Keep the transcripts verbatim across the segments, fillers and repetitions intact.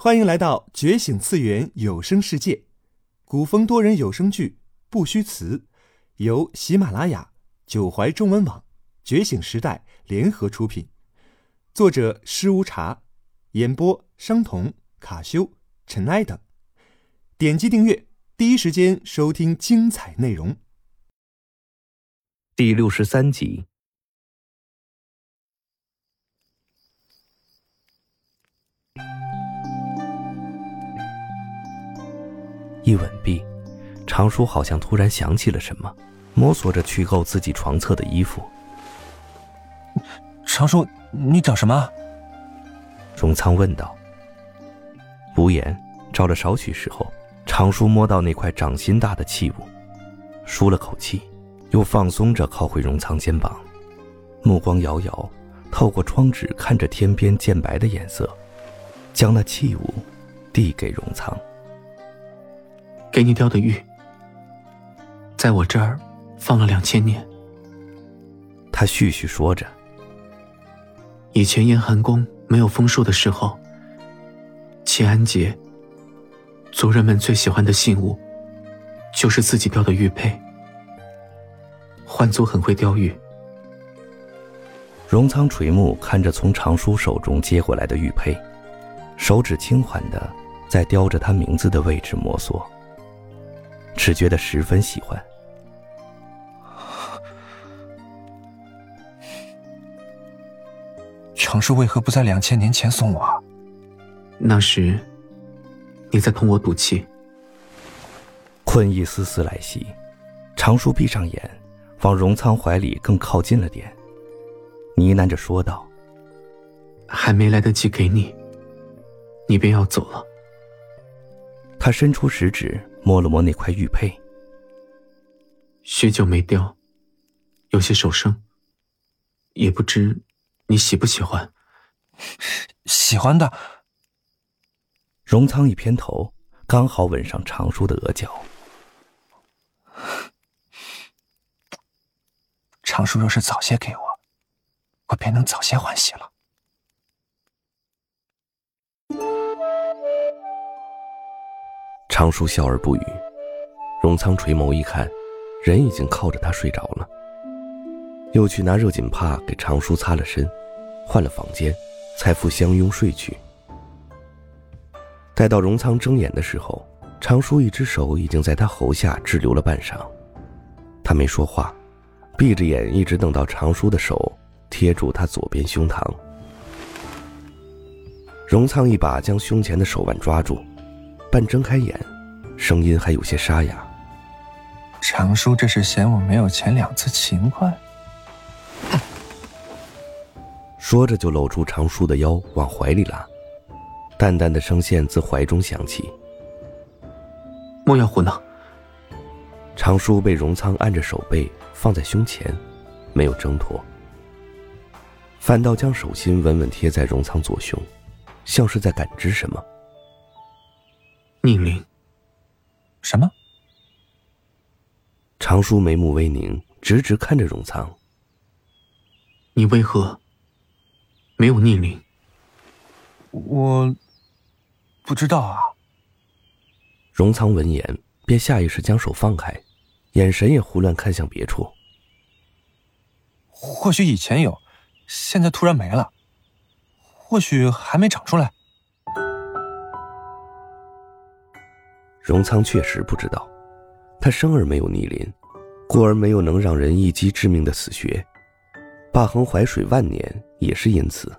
欢迎来到觉醒次元有声世界，古风多人有声剧不虚词，由喜马拉雅、九怀中文网、觉醒时代联合出品，作者施无茶，演播商童、卡修、尘埃等。点击订阅，第一时间收听精彩内容。 第六十三集。一吻毕，常叔好像突然想起了什么，摸索着去够自己床侧的衣服。 常叔，你找什么？ 荣仓问道。无言，照了少许时候，常叔摸到那块掌心大的器物，舒了口气，又放松着靠回荣仓肩膀，目光摇摇，透过窗纸看着天边渐白的颜色，将那器物递给荣仓。 给你钓的鱼，在我这儿放了两千年。 他絮絮说着， 以前严寒宫没有丰收的时候，祈安节，族人们最喜欢的信物，就是自己钓的玉佩。幻族很会钓鱼。 荣仓垂目看着从常叔手中接过来的玉佩，手指轻缓地在雕着他名字的位置摩挲，只觉得十分喜欢。 常叔为何不在两千年前送我？ 那时你在同我赌气。 困意丝丝来袭，常叔闭上眼，往荣仓怀里更靠近了点，呢喃着说道： 还没来得及给你，你便要走了。 他伸出食指摸了摸那块玉佩， 许久没雕，有些手生，也不知你喜不喜欢。 喜欢的。 荣仓一偏头，刚好吻上常叔的额角。 常叔若是早些给我，我便能早些欢喜了。 常叔笑而不语，荣仓垂眸一看，人已经靠着他睡着了，又去拿热锦帕给常叔擦了身，换了房间，才复相拥睡去。待到荣仓睁眼的时候，常叔一只手已经在他喉下滞留了半晌，他没说话，闭着眼一直等到常叔的手贴住他左边胸膛。荣仓一把将胸前的手腕抓住，半睁开眼，声音还有些沙哑。 常叔这是嫌我没有前两次勤快？ 说着就搂住常叔的腰往怀里拉，淡淡的声线自怀中响起： 莫要胡闹。 常叔被荣仓按着手背放在胸前，没有挣脱，反倒将手心稳稳贴在荣仓左胸，像是在感知什么。 逆鳞。 什么？ 常叔眉目微凝，直直看着荣仓。 你为何没有逆鳞？ 我不知道啊。 荣仓闻言便下意识将手放开，眼神也胡乱看向别处。 或许以前有，现在突然没了，或许还没长出来。 荣仓确实不知道，他生而没有逆鳞，故而没有能让人一击致命的死穴，霸横怀水万年也是因此。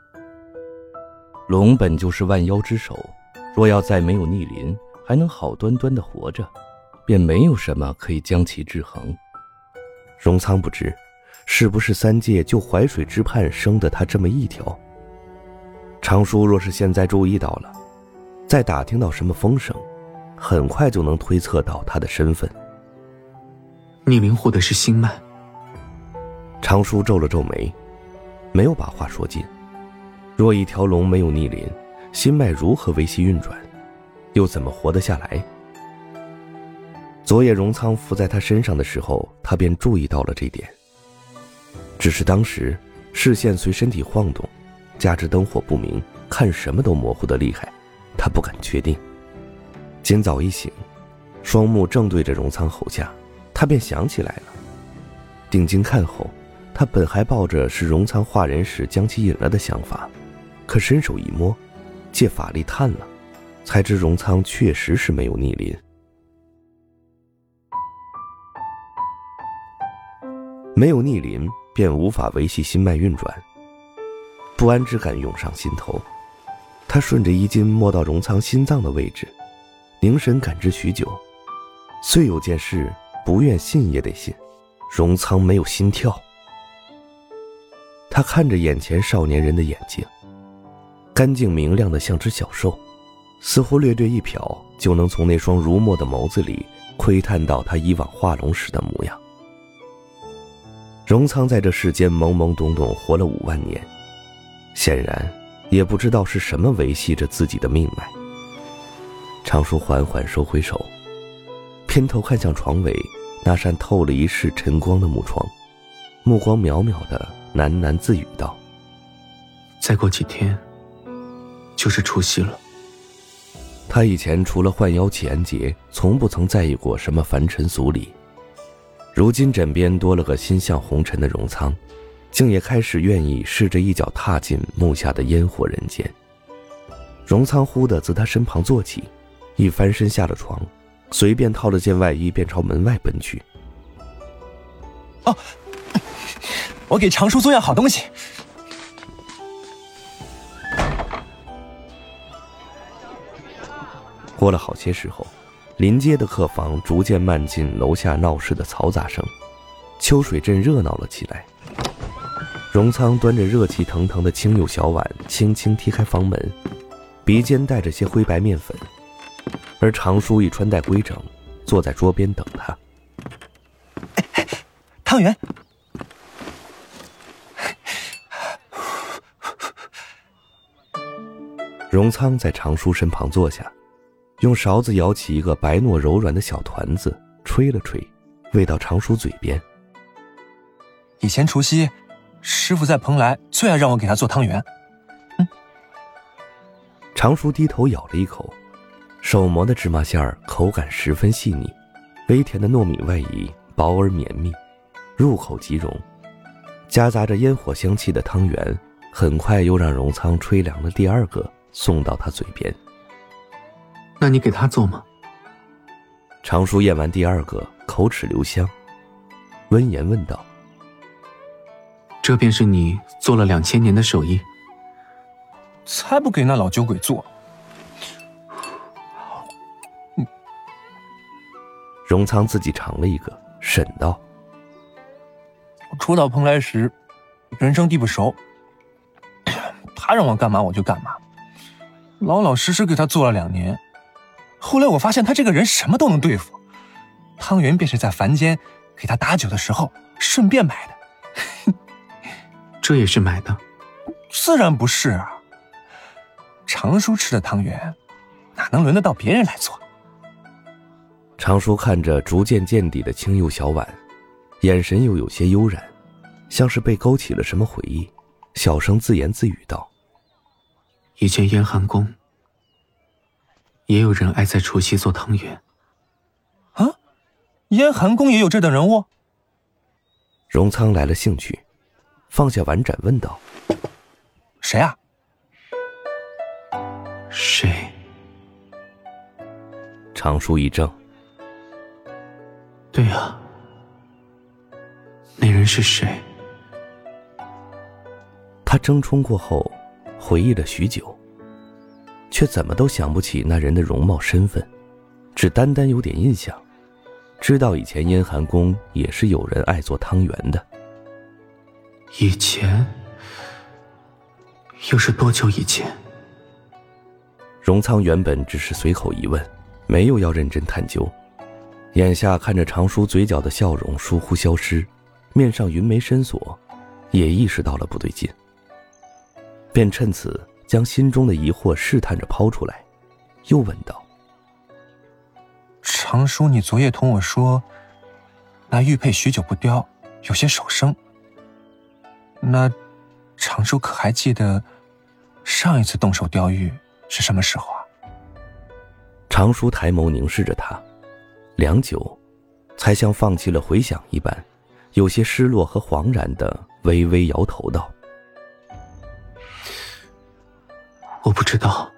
龙本就是万妖之首，若要再没有逆鳞，还能好端端地活着，便没有什么可以将其制衡。荣仓不知是不是三界就淮水之畔生的他这么一条。常叔若是现在注意到了，再打听到什么风声，很快就能推测到他的身份。 逆鳞护的是心脉。 常叔皱了皱眉，没有把话说尽。若一条龙没有逆鳞，心脉如何维系运转，又怎么活得下来？昨夜荣仓伏在他身上的时候，他便注意到了这点，只是当时视线随身体晃动，加之灯火不明，看什么都模糊的厉害， 敢确定。今早一醒，双目正对着荣仓侯下，他便想起来了。定睛看后，他本还抱着是荣仓化人时将其引了的想法，可伸手一摸，借法力探了，才知荣仓确实是没有逆鳞。没有逆鳞，便无法维系心脉运转，不安之感涌上心头。他顺着衣襟摸到荣仓心脏的位置，凝神感知许久，虽有件事不愿信也得信，荣仓没有心跳。他看着眼前少年人的眼睛，干净明亮的像只小兽，似乎略略一瞟就能从那双如墨的眸子里窥探到他以往化龙时的模样。荣仓在这世间懵懵懂懂活了五万年，显然也不知道是什么维系着自己的命脉。常叔缓缓收回手，偏头看向床尾那扇透了一世晨光的木窗，目光渺渺地喃喃自语道： 再过几天就是除夕了。 他以前除了换妖祈安节，从不曾在意过什么凡尘俗礼，如今枕边多了个心向红尘的荣仓，竟也开始愿意试着一脚踏进木下的烟火人间。荣仓忽地自他身旁坐起，一翻身下了床，随便套了件外衣便朝门外奔去。 哦，我给常叔做样好东西。 过了好些时候，临街的客房逐渐漫进楼下闹市的嘈杂声，秋水镇热闹了起来。荣仓端着热气腾腾的青釉小碗，轻轻踢开房门，鼻尖带着些灰白面粉，而常叔已穿戴规整，坐在桌边等他。 汤圆。 荣仓在常叔身旁坐下，用勺子舀起一个白糯柔软的小团子，吹了吹，喂到常叔嘴边。 以前除夕，师傅在蓬莱最爱让我给他做汤圆。嗯。 常叔低头咬了一口，手磨的芝麻馅儿口感十分细腻，微甜的糯米外衣薄而绵密，入口即溶，夹杂着烟火香气的汤圆很快又让荣仓吹凉了第二个，送到他嘴边。 那你给他做吗？ 常叔咽完第二个，口齿留香，温言问道： 这便是你做了两千年的手艺？ 才不给那老酒鬼做。 嗯。荣仓自己尝了一个，沈道： 初到蓬莱时，人生地不熟，他让我干嘛我就干嘛，老老实实给他做了两年。后来我发现他这个人什么都能对付，汤圆便是在凡间给他打酒的时候顺便买的。 这也是买的？ 自然不是啊，常叔吃的汤圆哪能轮得到别人来做。 常叔看着逐渐见底的青釉小碗，眼神又有些悠然，像是被勾起了什么回忆，小声自言自语道： 以前燕寒宫也有人爱在除夕做汤圆。 啊，燕寒宫也有这等人物？ 荣仓来了兴趣，放下碗盏问道： 谁啊？ 谁？ 常叔一怔： 对啊，那人是谁？ 他怔忡过后回忆了许久，却怎么都想不起那人的容貌身份，只单单有点印象，知道以前燕寒宫也是有人爱做汤圆的。 以前？又是多久以前？ 荣仓原本只是随口一问，没有要认真探究，眼下看着常叔嘴角的笑容疏忽消失，面上云眉深锁，也意识到了不对劲，便趁此将心中的疑惑试探着抛出来，又问道： 常叔，你昨夜同我说那玉佩许久不雕，有些手生，那常叔可还记得上一次动手雕玉是什么时候啊？ 常叔抬眸凝视着他，良久，才像放弃了回想一般，有些失落和惶然地微微摇头道： 我不知道